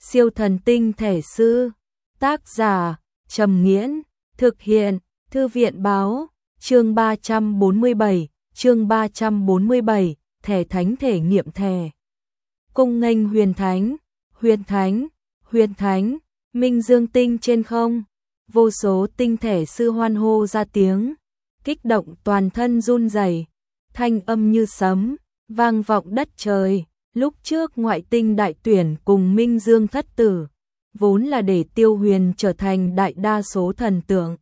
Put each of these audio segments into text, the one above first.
Siêu thần tinh thể sư. Tác giả Trầm Nghiễn. Thực hiện Thư viện báo. Chương 347, thẻ thánh thể nghiệm thẻ. Cung nghênh huyền thánh, huyền thánh, minh dương tinh trên không. Vô số tinh thể sư hoan hô ra tiếng, kích động toàn thân run rẩy, thanh âm như sấm, vang vọng đất trời. Lúc trước ngoại tinh đại tuyển cùng Minh Dương thất tử, vốn là để Tiêu Huyền trở thành đại đa số thần tượng.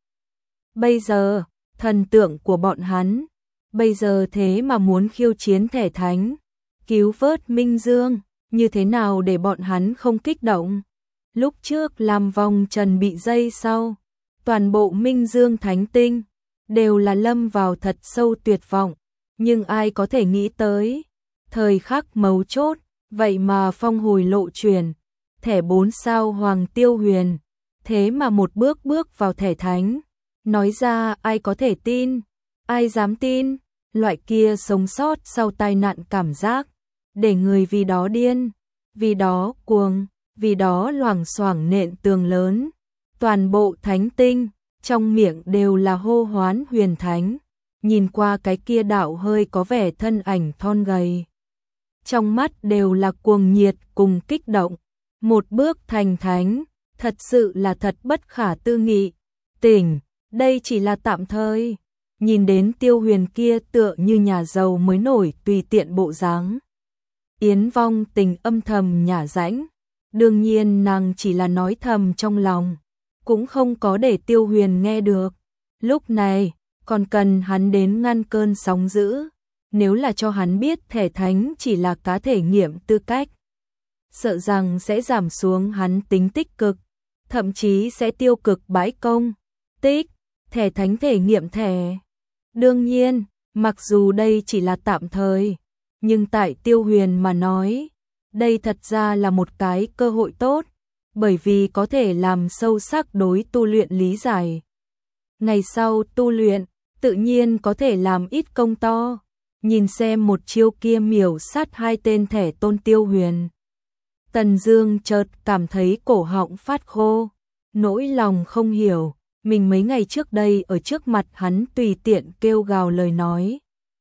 Bây giờ, thần tượng của bọn hắn, bây giờ thế mà muốn khiêu chiến thẻ thánh, cứu vớt Minh Dương, như thế nào để bọn hắn không kích động? Lúc trước làm vòng trần bị dây sau, toàn bộ Minh Dương thánh tinh đều là lâm vào thật sâu tuyệt vọng, nhưng ai có thể nghĩ tới, thời khắc mấu chốt, vậy mà phong hồi lộ truyền, thẻ 4 sao Hoàng Tiêu Huyền, thế mà một bước bước vào thẻ thánh, nói ra ai có thể tin, ai dám tin, loại kia sống sót sau tai nạn cảm giác, để người vì đó điên, vì đó cuồng, vì đó loảng xoảng nện tường lớn, toàn bộ thánh tinh, trong miệng đều là hô hoán huyền thánh, nhìn qua cái kia đạo hơi có vẻ thân ảnh thon gầy. Trong mắt đều là cuồng nhiệt cùng kích động, một bước thành thánh, thật sự là thật bất khả tư nghị. Tỉnh, đây chỉ là tạm thời. Nhìn đến Tiêu Huyền kia tựa như nhà giàu mới nổi tùy tiện bộ dáng. Yến Vong Tình âm thầm nhả rãnh, đương nhiên nàng chỉ là nói thầm trong lòng, cũng không có để Tiêu Huyền nghe được. Lúc này, còn cần hắn đến ngăn cơn sóng dữ. Nếu là cho hắn biết thẻ thánh chỉ là cá thể nghiệm tư cách, sợ rằng sẽ giảm xuống hắn tính tích cực, thậm chí sẽ tiêu cực bãi công. Tích, thẻ thánh thể nghiệm thẻ. Đương nhiên, mặc dù đây chỉ là tạm thời, nhưng tại Tiêu Huyền mà nói, đây thật ra là một cái cơ hội tốt, bởi vì có thể làm sâu sắc đối tu luyện lý giải. Ngày sau tu luyện, tự nhiên có thể làm ít công to. Nhìn xem một chiêu kia miểu sát hai tên thẻ tôn Tiêu Huyền, Tần Dương chợt cảm thấy cổ họng phát khô, nỗi lòng không hiểu, mình mấy ngày trước đây ở trước mặt hắn tùy tiện kêu gào lời nói,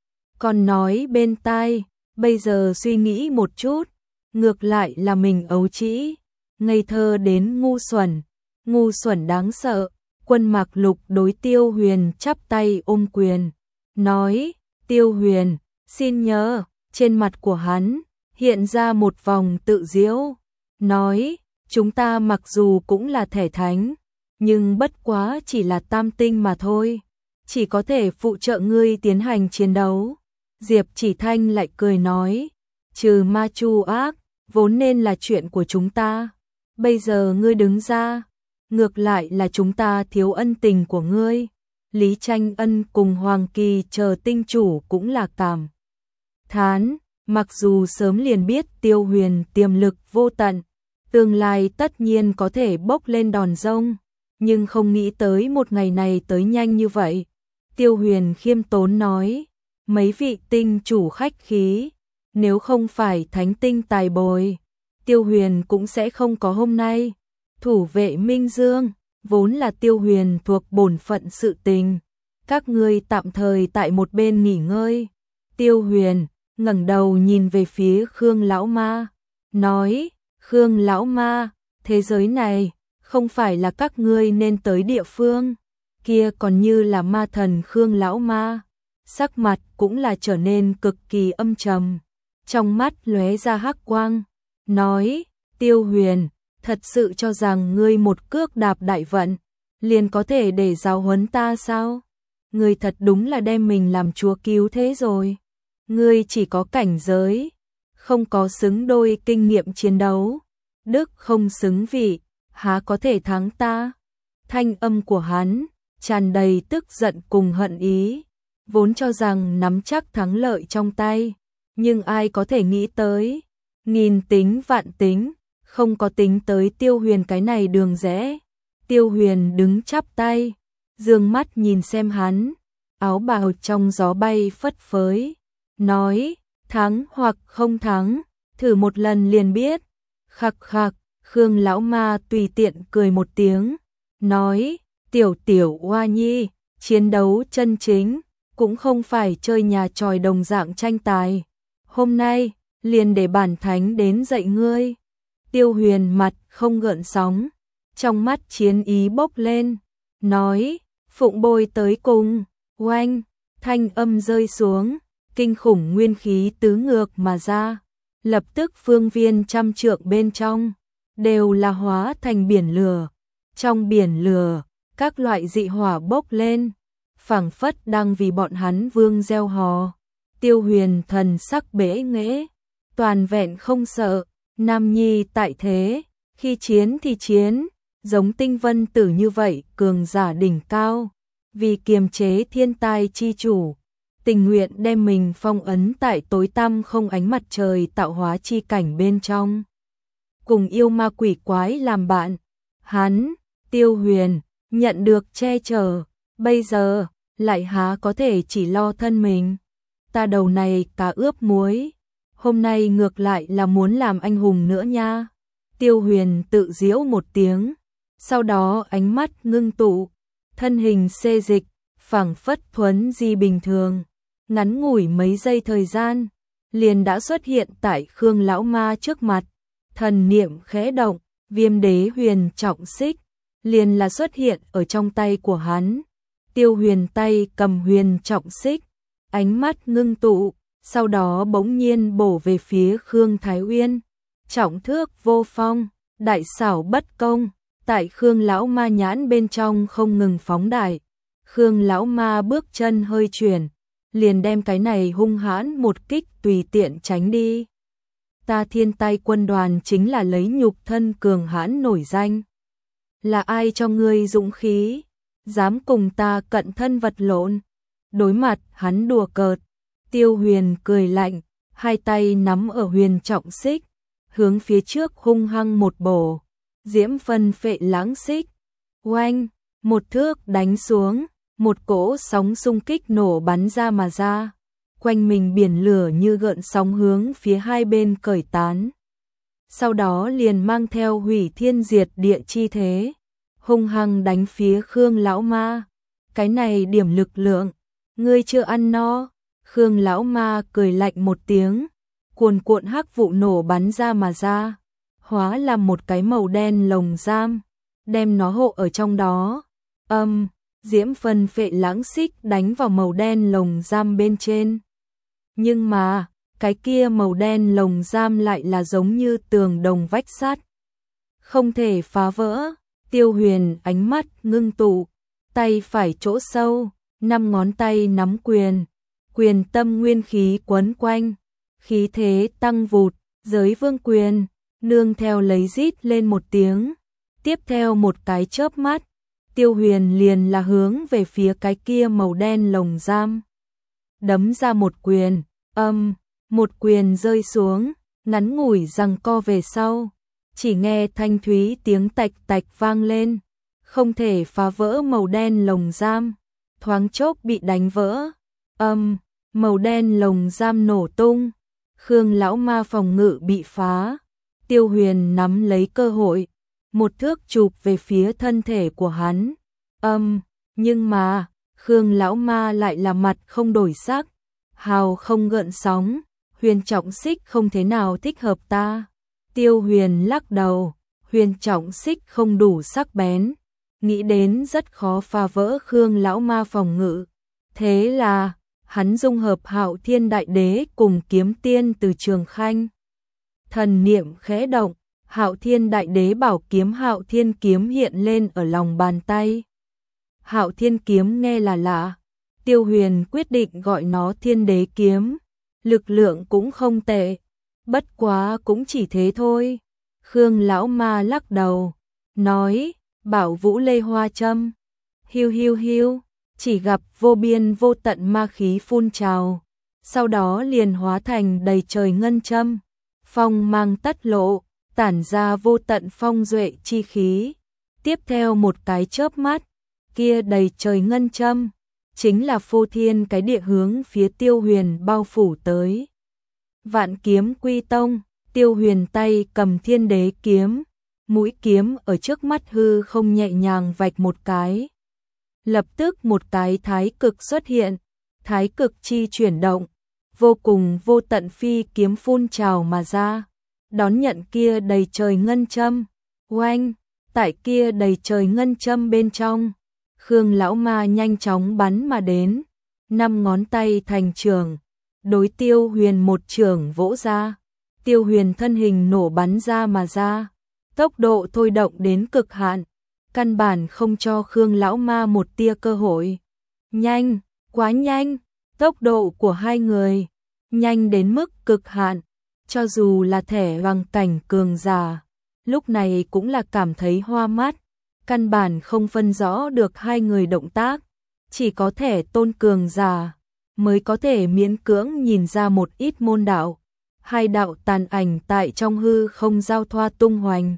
còn nói bên tai, bây giờ suy nghĩ một chút, ngược lại là mình ấu trĩ, ngây thơ đến ngu xuẩn đáng sợ. Quân Mạc Lục đối Tiêu Huyền chắp tay ôm quyền, nói: Tiêu Huyền, xin nhớ. Trên mặt của hắn hiện ra một vòng tự giễu, nói: chúng ta mặc dù cũng là thẻ thánh, nhưng bất quá chỉ là tam tinh mà thôi, chỉ có thể phụ trợ ngươi tiến hành chiến đấu. Diệp Chỉ Thanh lại cười nói: trừ ma chu ác, vốn nên là chuyện của chúng ta, bây giờ ngươi đứng ra, ngược lại là chúng ta thiếu ân tình của ngươi. Lý Tranh Ân cùng Hoàng Kỳ chờ tinh chủ cũng là cảm thán, mặc dù sớm liền biết Tiêu Huyền tiềm lực vô tận, tương lai tất nhiên có thể bốc lên đòn rông, nhưng không nghĩ tới một ngày này tới nhanh như vậy. Tiêu Huyền khiêm tốn nói: mấy vị tinh chủ khách khí, nếu không phải thánh tinh tài bồi, Tiêu Huyền cũng sẽ không có hôm nay. Thủ vệ Minh Dương vốn là Tiêu Huyền thuộc bổn phận sự tình, các ngươi tạm thời tại một bên nghỉ ngơi. Tiêu Huyền ngẩng đầu nhìn về phía Khương lão ma, nói: Khương lão ma, thế giới này không phải là các ngươi nên tới địa phương. Kia còn như là ma thần Khương lão ma, sắc mặt cũng là trở nên cực kỳ âm trầm, trong mắt lóe ra hắc quang, nói: Tiêu Huyền, thật sự cho rằng ngươi một cước đạp đại vận liền có thể để giáo huấn ta sao? Ngươi thật đúng là đem mình làm chúa cứu thế rồi. Ngươi chỉ có cảnh giới, không có xứng đôi kinh nghiệm chiến đấu, đức không xứng vị, há có thể thắng ta? Thanh âm của hắn tràn đầy tức giận cùng hận ý, vốn cho rằng nắm chắc thắng lợi trong tay, nhưng ai có thể nghĩ tới, nghìn tính vạn tính, không có tính tới Tiêu Huyền cái này đường rẽ. Tiêu Huyền đứng chắp tay, dương mắt nhìn xem hắn, áo bào trong gió bay phất phới, nói: thắng hoặc không thắng, thử một lần liền biết. Khặc khặc, Khương lão ma tùy tiện cười một tiếng, nói, tiểu tiểu oa nhi, chiến đấu chân chính, cũng không phải chơi nhà tròi đồng dạng tranh tài. Hôm nay, liền để bản thánh đến dạy ngươi. Tiêu Huyền mặt không gợn sóng, trong mắt chiến ý bốc lên, nói, phụng bồi tới cùng, oanh, thanh âm rơi xuống, kinh khủng nguyên khí tứ ngược mà ra, lập tức phương viên trăm trượng bên trong, đều là hóa thành biển lửa. Trong biển lửa, các loại dị hỏa bốc lên, phảng phất đang vì bọn hắn vương gieo hò. Tiêu Huyền thần sắc bẽ nghễ, toàn vẹn không sợ, nam nhi tại thế, khi chiến thì chiến, giống Tinh Vân Tử như vậy cường giả đỉnh cao, vì kiềm chế thiên tai chi chủ, tình nguyện đem mình phong ấn tại tối tăm không ánh mặt trời tạo hóa chi cảnh bên trong. Cùng yêu ma quỷ quái làm bạn, hắn, Tiêu Huyền, nhận được che chở, bây giờ, lại há có thể chỉ lo thân mình. Ta đầu này cá ướp muối, hôm nay ngược lại là muốn làm anh hùng nữa nha. Tiêu Huyền tự giễu một tiếng, sau đó ánh mắt ngưng tụ, thân hình xê dịch, phảng phất thuấn di bình thường, ngắn ngủi mấy giây thời gian, liền đã xuất hiện tại Khương lão ma trước mặt. Thần niệm khẽ động, Viêm Đế Huyền Trọng Xích liền là xuất hiện ở trong tay của hắn. Tiêu Huyền tay cầm Huyền Trọng Xích, ánh mắt ngưng tụ, sau đó bỗng nhiên bổ về phía Khương Thái Uyên. Trọng thước vô phong, đại xảo bất công, tại Khương lão ma nhãn bên trong không ngừng phóng đại. Khương lão ma bước chân hơi chuyển, liền đem cái này hung hãn một kích tùy tiện tránh đi. Ta Thiên Tai quân đoàn chính là lấy nhục thân cường hãn nổi danh. Là ai cho ngươi dũng khí, dám cùng ta cận thân vật lộn? Đối mặt hắn đùa cợt, Tiêu Huyền cười lạnh, hai tay nắm ở Huyền Trọng Xích, hướng phía trước hung hăng một bổ, diễm phân phệ lãng xích. Oanh, một thước đánh xuống, một cỗ sóng xung kích nổ bắn ra mà ra. Quanh mình biển lửa như gợn sóng hướng phía hai bên cởi tán. Sau đó liền mang theo hủy thiên diệt địa chi thế, hung hăng đánh phía Khương lão ma. Cái này điểm lực lượng, ngươi chưa ăn no. Khương lão ma cười lạnh một tiếng, cuồn cuộn hắc vụ nổ bắn ra mà ra, hóa làm một cái màu đen lồng giam, đem nó hộ ở trong đó. Diễm phân phệ lãng xích đánh vào màu đen lồng giam bên trên. Nhưng mà, cái kia màu đen lồng giam lại là giống như tường đồng vách sắt, không thể phá vỡ. Tiêu Huyền ánh mắt ngưng tụ, tay phải chỗ sâu, 5 ngón tay nắm quyền, quyền tâm nguyên khí quấn quanh, khí thế tăng vụt, giới vương quyền, nương theo lấy rít lên một tiếng. Tiếp theo một cái chớp mắt, Tiêu Huyền liền là hướng về phía cái kia màu đen lồng giam, đấm ra một quyền. Một quyền rơi xuống, ngắn ngủi giằng co về sau, chỉ nghe thanh thúy tiếng tạch tạch vang lên, không thể phá vỡ màu đen lồng giam, thoáng chốc bị đánh vỡ. Màu đen lồng giam nổ tung, Khương lão ma phòng ngự bị phá. Tiêu Huyền nắm lấy cơ hội, một thước chụp về phía thân thể của hắn. Nhưng mà, Khương lão ma lại là mặt không đổi sắc, hào không gợn sóng. Huyền Trọng Xích không thế nào thích hợp ta. Tiêu Huyền lắc đầu, Huyền Trọng Xích không đủ sắc bén, nghĩ đến rất khó phá vỡ Khương lão ma phòng ngự. Thế là, hắn dung hợp Hạo Thiên Đại Đế cùng kiếm tiên từ Trường Khanh. Thần niệm khẽ động, Hạo Thiên Đại Đế bảo kiếm Hạo Thiên kiếm hiện lên ở lòng bàn tay. Hạo Thiên kiếm nghe là lạ, Tiêu Huyền quyết định gọi nó Thiên Đế kiếm. Lực lượng cũng không tệ, bất quá cũng chỉ thế thôi. Khương lão ma lắc đầu, nói, Bảo Vũ Lê Hoa Châm. Hiu hiu hiu, chỉ gặp vô biên vô tận ma khí phun trào, sau đó liền hóa thành đầy trời ngân châm, phong mang tất lộ, tản ra vô tận phong duệ chi khí. Tiếp theo một cái chớp mắt, kia đầy trời ngân châm chính là phô thiên cái địa hướng phía Tiêu Huyền bao phủ tới. Vạn kiếm quy tông, Tiêu Huyền tay cầm Thiên Đế kiếm, mũi kiếm ở trước mắt hư không nhẹ nhàng vạch một cái. Lập tức một cái thái cực xuất hiện, thái cực chi chuyển động, vô cùng vô tận phi kiếm phun trào mà ra, đón nhận kia đầy trời ngân châm. Oanh, tại kia đầy trời ngân châm bên trong, Khương lão ma nhanh chóng bắn mà đến, 5 ngón tay thành trường, đối Tiêu Huyền một trường vỗ ra. Tiêu Huyền thân hình nổ bắn ra mà ra, tốc độ thôi động đến cực hạn, căn bản không cho Khương lão ma một tia cơ hội. Nhanh, quá nhanh, tốc độ của hai người nhanh đến mức cực hạn, cho dù là thể hoàng cảnh cường giả, lúc này cũng là cảm thấy hoa mắt, căn bản không phân rõ được hai người động tác, chỉ có thể tôn cường giả mới có thể miễn cưỡng nhìn ra một ít môn đạo. Hai đạo tàn ảnh tại trong hư không giao thoa tung hoành.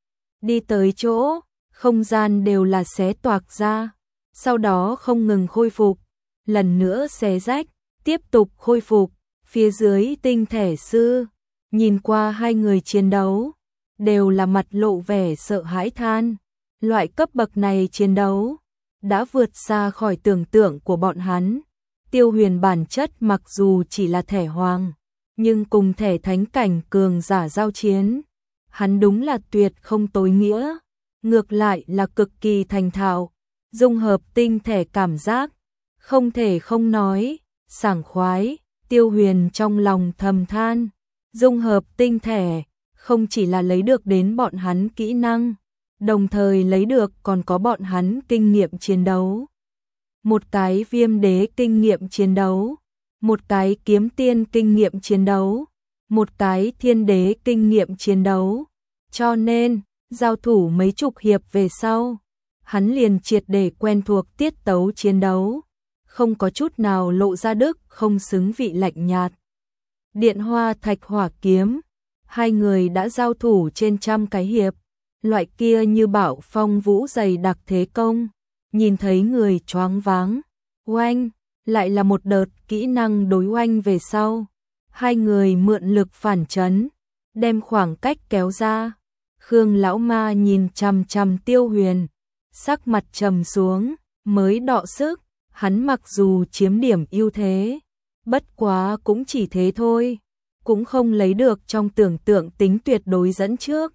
Đi tới chỗ, không gian đều là xé toạc ra, sau đó không ngừng khôi phục, lần nữa xé rách, tiếp tục khôi phục. Phía dưới tinh thể sư, nhìn qua hai người chiến đấu, đều là mặt lộ vẻ sợ hãi than. Loại cấp bậc này chiến đấu, đã vượt xa khỏi tưởng tượng của bọn hắn. Tiêu Huyền bản chất mặc dù chỉ là thể hoàng, nhưng cùng thể thánh cảnh cường giả giao chiến, hắn đúng là tuyệt không tối nghĩa, ngược lại là cực kỳ thành thạo, dung hợp tinh thể cảm giác, không thể không nói, sảng khoái. Tiêu Huyền trong lòng thầm than, dung hợp tinh thể, không chỉ là lấy được đến bọn hắn kỹ năng, đồng thời lấy được còn có bọn hắn kinh nghiệm chiến đấu. Một cái viêm đế kinh nghiệm chiến đấu, một cái kiếm tiên kinh nghiệm chiến đấu, một cái thiên đế kinh nghiệm chiến đấu. Cho nên, giao thủ mấy chục hiệp về sau, hắn liền triệt để quen thuộc tiết tấu chiến đấu, không có chút nào lộ ra đức không xứng vị lạnh nhạt. Điện hoa thạch hỏa kiếm, hai người đã giao thủ trên trăm cái hiệp, loại kia như bão phong vũ dày đặc thế công, nhìn thấy người choáng váng. Oanh, lại là một đợt kỹ năng đối oanh về sau, hai người mượn lực phản chấn, đem khoảng cách kéo ra. Khương lão ma nhìn chằm chằm Tiêu Huyền, sắc mặt trầm xuống, mới đọ sức. Hắn mặc dù chiếm điểm ưu thế, bất quá cũng chỉ thế thôi, cũng không lấy được trong tưởng tượng tính tuyệt đối dẫn trước.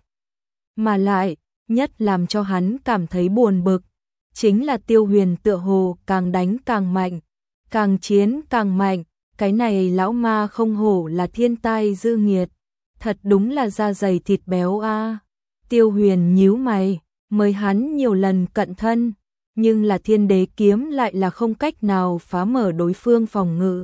Mà lại, nhất làm cho hắn cảm thấy buồn bực, chính là Tiêu Huyền tựa hồ càng đánh càng mạnh, càng chiến càng mạnh, cái này lão ma không hổ là thiên tai dư nghiệt, thật đúng là da dày thịt béo a. Tiêu Huyền nhíu mày, mời hắn nhiều lần cận thân, nhưng là thiên đế kiếm lại là không cách nào phá mở đối phương phòng ngự.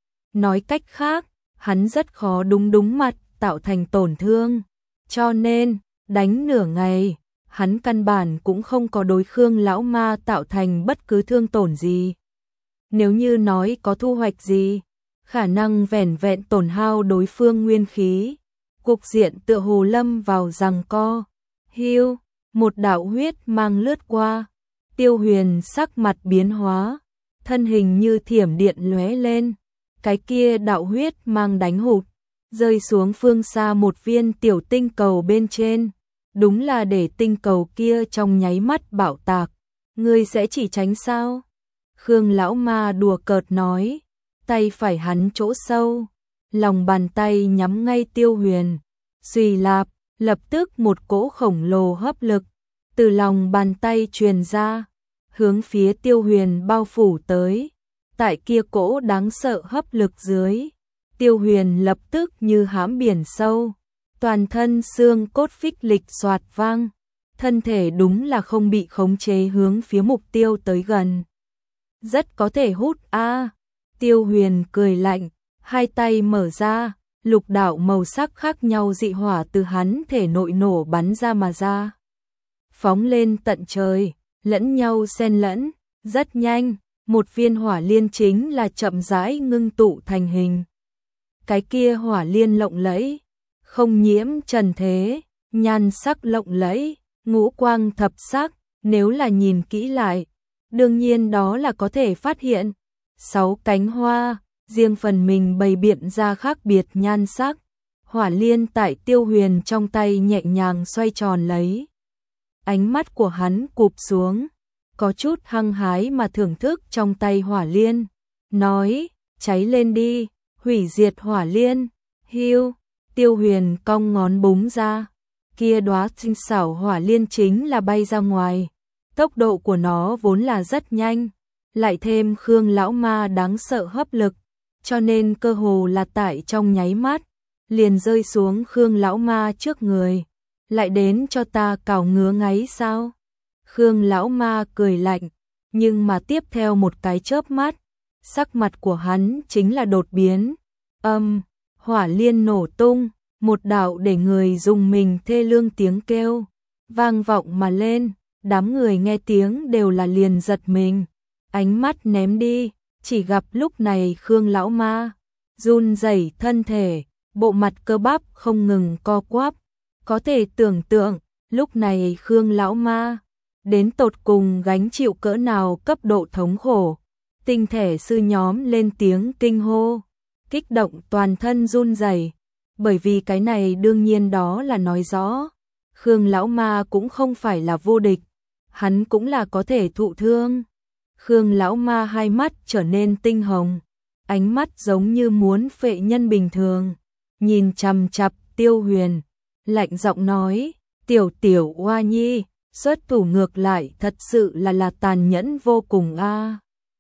Nói cách khác, hắn rất khó đúng mặt tạo thành tổn thương, cho nên, đánh nửa ngày, hắn căn bản cũng không có đối Khương lão ma tạo thành bất cứ thương tổn gì. Nếu như nói có thu hoạch gì, khả năng vẻn vẹn tổn hao đối phương nguyên khí, cục diện tựa hồ lâm vào giằng co. Hưu, một đạo huyết mang lướt qua, Tiêu Huyền sắc mặt biến hóa, thân hình như thiểm điện lóe lên, cái kia đạo huyết mang đánh hụt, rơi xuống phương xa một viên tiểu tinh cầu bên trên, đúng là để tinh cầu kia trong nháy mắt bạo tạc. Ngươi sẽ chỉ tránh sao? Khương lão ma đùa cợt nói, tay phải hắn chỗ sâu, lòng bàn tay nhắm ngay Tiêu Huyền, suy lạp, lập tức một cỗ khổng lồ hấp lực từ lòng bàn tay truyền ra, hướng phía Tiêu Huyền bao phủ tới. Tại kia cỗ đáng sợ hấp lực dưới, Tiêu Huyền lập tức như hãm biển sâu, toàn thân xương cốt phích lịch xoạt vang, thân thể đúng là không bị khống chế hướng phía mục tiêu tới gần. Rất có thể hút a. Tiêu Huyền cười lạnh, hai tay mở ra, lục đạo màu sắc khác nhau dị hỏa từ hắn thể nội nổ bắn ra mà ra, phóng lên tận trời, lẫn nhau xen lẫn, rất nhanh, một viên hỏa liên chính là chậm rãi ngưng tụ thành hình. Cái kia hỏa liên lộng lẫy, không nhiễm trần thế, nhan sắc lộng lẫy, ngũ quang thập sắc, nếu là nhìn kỹ lại, đương nhiên đó là có thể phát hiện 6 cánh hoa, riêng phần mình bày biện ra khác biệt nhan sắc, hỏa liên tại Tiêu Huyền trong tay nhẹ nhàng xoay tròn lấy. Ánh mắt của hắn cụp xuống, có chút hăng hái mà thưởng thức trong tay hỏa liên, nói, cháy lên đi, hủy diệt hỏa liên, hiu, Tiêu Huyền cong ngón búng ra, kia đóa tinh xảo hỏa liên chính là bay ra ngoài, tốc độ của nó vốn là rất nhanh, lại thêm Khương lão ma đáng sợ hấp lực, cho nên cơ hồ là tại trong nháy mắt, liền rơi xuống Khương lão ma trước người, lại đến cho ta cào ngứa ngáy sao? Khương lão ma cười lạnh, nhưng mà tiếp theo một cái chớp mắt, sắc mặt của hắn chính là đột biến, hỏa liên nổ tung, một đạo để người dùng mình thê lương tiếng kêu, vang vọng mà lên, đám người nghe tiếng đều là liền giật mình, ánh mắt ném đi, chỉ gặp lúc này Khương lão ma, run rẩy thân thể, bộ mặt cơ bắp không ngừng co quắp, có thể tưởng tượng, lúc này Khương lão ma, đến tột cùng gánh chịu cỡ nào cấp độ thống khổ, tinh thể sư nhóm lên tiếng kinh hô, kích động toàn thân run rẩy. Bởi vì cái này đương nhiên đó là nói rõ, Khương lão ma cũng không phải là vô địch, hắn cũng là có thể thụ thương. Khương lão ma hai mắt trở nên tinh hồng, ánh mắt giống như muốn phệ nhân bình thường, nhìn chằm chằm Tiêu Huyền, lạnh giọng nói, tiểu oa nhi, xuất thủ ngược lại thật sự là tàn nhẫn vô cùng a.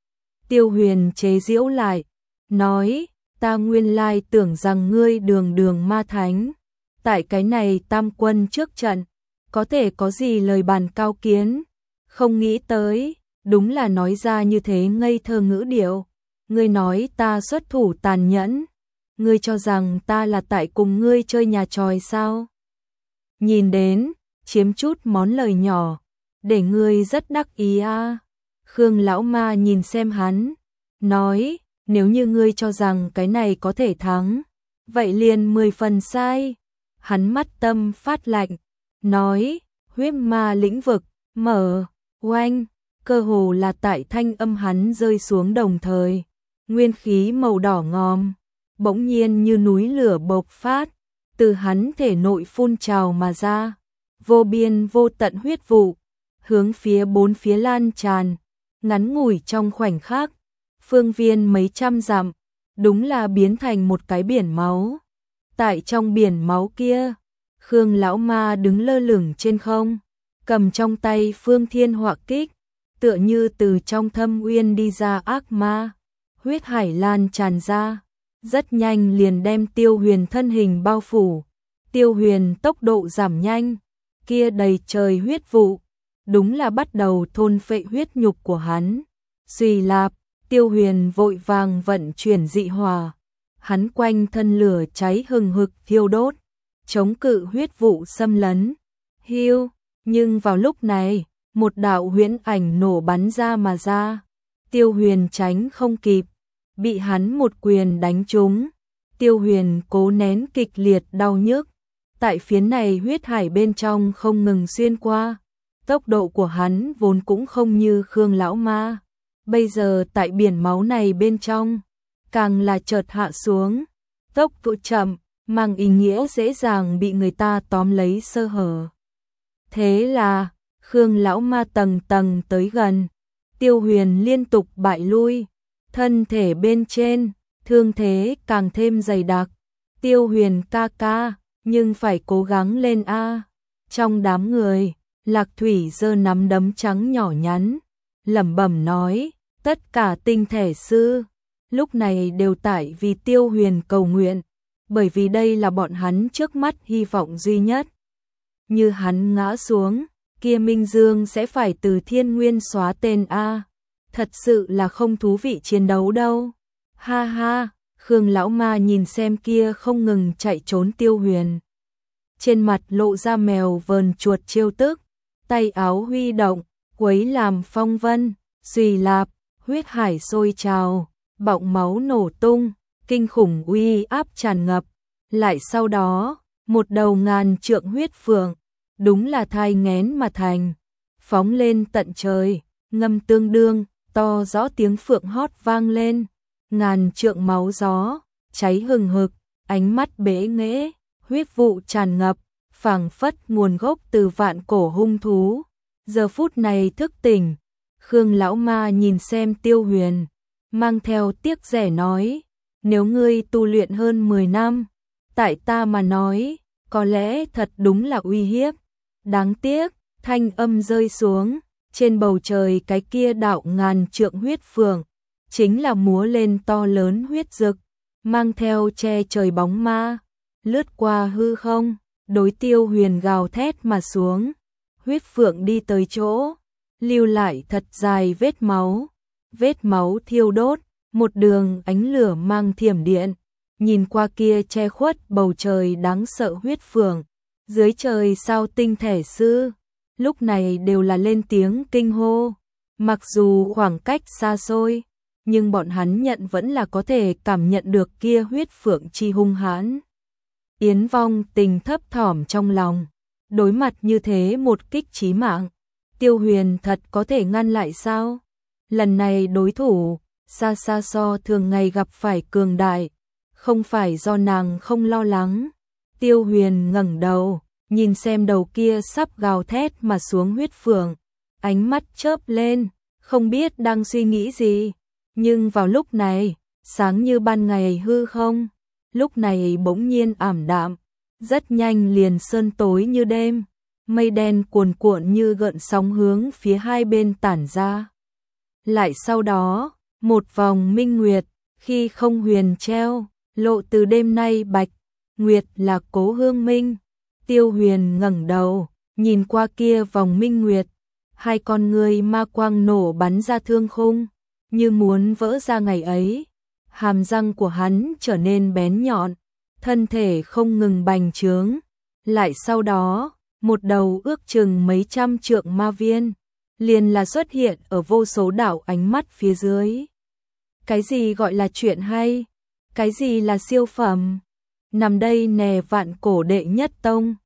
Tiêu Huyền chế giễu lại, nói, ta nguyên lai tưởng rằng ngươi đường ma thánh, tại cái này tam quân trước trận, có thể có gì lời bàn cao kiến, không nghĩ tới, đúng là nói ra như thế ngây thơ ngữ điệu, ngươi nói ta xuất thủ tàn nhẫn, ngươi cho rằng ta là tại cùng ngươi chơi nhà tròi sao? Nhìn đến, chiếm chút món lời nhỏ, để ngươi rất đắc ý a. Khương lão ma nhìn xem hắn, nói, nếu như ngươi cho rằng cái này có thể thắng, vậy liền 10 phần sai. Hắn mắt tâm phát lạnh, nói, huyết ma lĩnh vực, mở, oanh, cơ hồ là tại thanh âm hắn rơi xuống đồng thời, nguyên khí màu đỏ ngòm, bỗng nhiên như núi lửa bộc phát, từ hắn thể nội phun trào mà ra, vô biên vô tận huyết vụ, hướng phía bốn phía lan tràn, ngắn ngủi trong khoảnh khắc, phương viên mấy trăm dặm, đúng là biến thành một cái biển máu. Tại trong biển máu kia, Khương lão ma đứng lơ lửng trên không, cầm trong tay Phương Thiên Họa Kích, tựa như từ trong thâm uyên đi ra ác ma, huyết hải lan tràn ra, rất nhanh liền đem Tiêu Huyền thân hình bao phủ. Tiêu Huyền tốc độ giảm nhanh, kia đầy trời huyết vụ, đúng là bắt đầu thôn phệ huyết nhục của hắn. Suy lạp, Tiêu Huyền vội vàng vận chuyển dị hỏa, hắn quanh thân lửa cháy hừng hực thiêu đốt, chống cự huyết vụ xâm lấn. Hiu, nhưng vào lúc này, một đạo huyễn ảnh nổ bắn ra mà ra. Tiêu Huyền tránh không kịp, bị hắn một quyền đánh trúng. Tiêu Huyền cố nén kịch liệt đau nhức, tại phiến này huyết hải bên trong không ngừng xuyên qua. Tốc độ của hắn vốn cũng không như Khương lão ma, bây giờ tại biển máu này bên trong, càng là chợt hạ xuống, tốc độ chậm, mang ý nghĩa dễ dàng bị người ta tóm lấy sơ hở. Thế là, Khương lão ma tầng tầng tới gần, Tiêu Huyền liên tục bại lui, thân thể bên trên, thương thế càng thêm dày đặc. Tiêu Huyền ca ca, nhưng phải cố gắng lên a. Trong đám người, Lạc Thủy giơ nắm đấm trắng nhỏ nhắn, lẩm bẩm nói, tất cả tinh thể sư, lúc này đều tại vì Tiêu Huyền cầu nguyện, bởi vì đây là bọn hắn trước mắt hy vọng duy nhất. Như hắn ngã xuống, kia Minh Dương sẽ phải từ thiên nguyên xóa tên a. Thật sự là không thú vị chiến đấu đâu. Ha ha, Khương lão ma nhìn xem kia không ngừng chạy trốn Tiêu Huyền. Trên mặt lộ ra mèo vờn chuột trêu tức, tay áo huy động, quấy làm phong vân, suy lạp, huyết hải sôi trào, bọng máu nổ tung, kinh khủng uy áp tràn ngập. Lại sau đó, một đầu ngàn trượng huyết phượng, đúng là thai nghén mà thành, phóng lên tận trời, ngâm tương đương, to rõ tiếng phượng hót vang lên, ngàn trượng máu gió, cháy hừng hực, ánh mắt bế nghễ, huyết vụ tràn ngập, phảng phất nguồn gốc từ vạn cổ hung thú. Giờ phút này thức tỉnh, Khương lão ma nhìn xem Tiêu Huyền, mang theo tiếc rẻ nói, nếu ngươi tu luyện hơn 10 năm, tại ta mà nói, có lẽ thật đúng là uy hiếp. Đáng tiếc, thanh âm rơi xuống, trên bầu trời cái kia đạo ngàn trượng huyết phượng, chính là múa lên to lớn huyết dực, mang theo che trời bóng ma, lướt qua hư không, đối Tiêu Huyền gào thét mà xuống. Huyết phượng đi tới chỗ, lưu lại thật dài vết máu thiêu đốt, một đường ánh lửa mang thiểm điện, nhìn qua kia che khuất bầu trời đáng sợ huyết phượng, dưới trời sao tinh thể sư, lúc này đều là lên tiếng kinh hô, mặc dù khoảng cách xa xôi, nhưng bọn hắn nhận vẫn là có thể cảm nhận được kia huyết phượng chi hung hãn. Yến Vong Tình thấp thỏm trong lòng, đối mặt như thế một kích chí mạng, Tiêu Huyền thật có thể ngăn lại sao? Lần này đối thủ, xa xa so thường ngày gặp phải cường đại, không phải do nàng không lo lắng. Tiêu Huyền ngẩng đầu, nhìn xem đầu kia sắp gào thét mà xuống huyết phượng, ánh mắt chớp lên, không biết đang suy nghĩ gì. Nhưng vào lúc này, sáng như ban ngày hư không, lúc này bỗng nhiên ảm đạm, rất nhanh liền sơn tối như đêm, mây đen cuồn cuộn như gợn sóng hướng phía hai bên tản ra. Lại sau đó, một vòng minh nguyệt, khi không huyền treo, lộ từ đêm nay bạch, nguyệt là Cố Hương Minh. Tiêu Huyền ngẩng đầu, nhìn qua kia vòng minh nguyệt, hai con ngươi ma quang nổ bắn ra thương khung, như muốn vỡ ra ngày ấy. Hàm răng của hắn trở nên bén nhọn, thân thể không ngừng bành trướng. Lại sau đó, một đầu ước chừng mấy trăm trượng ma viên, liền là xuất hiện ở vô số đảo ánh mắt phía dưới. Cái gì gọi là chuyện hay? Cái gì là siêu phẩm? Nằm đây nè vạn cổ đệ nhất tông,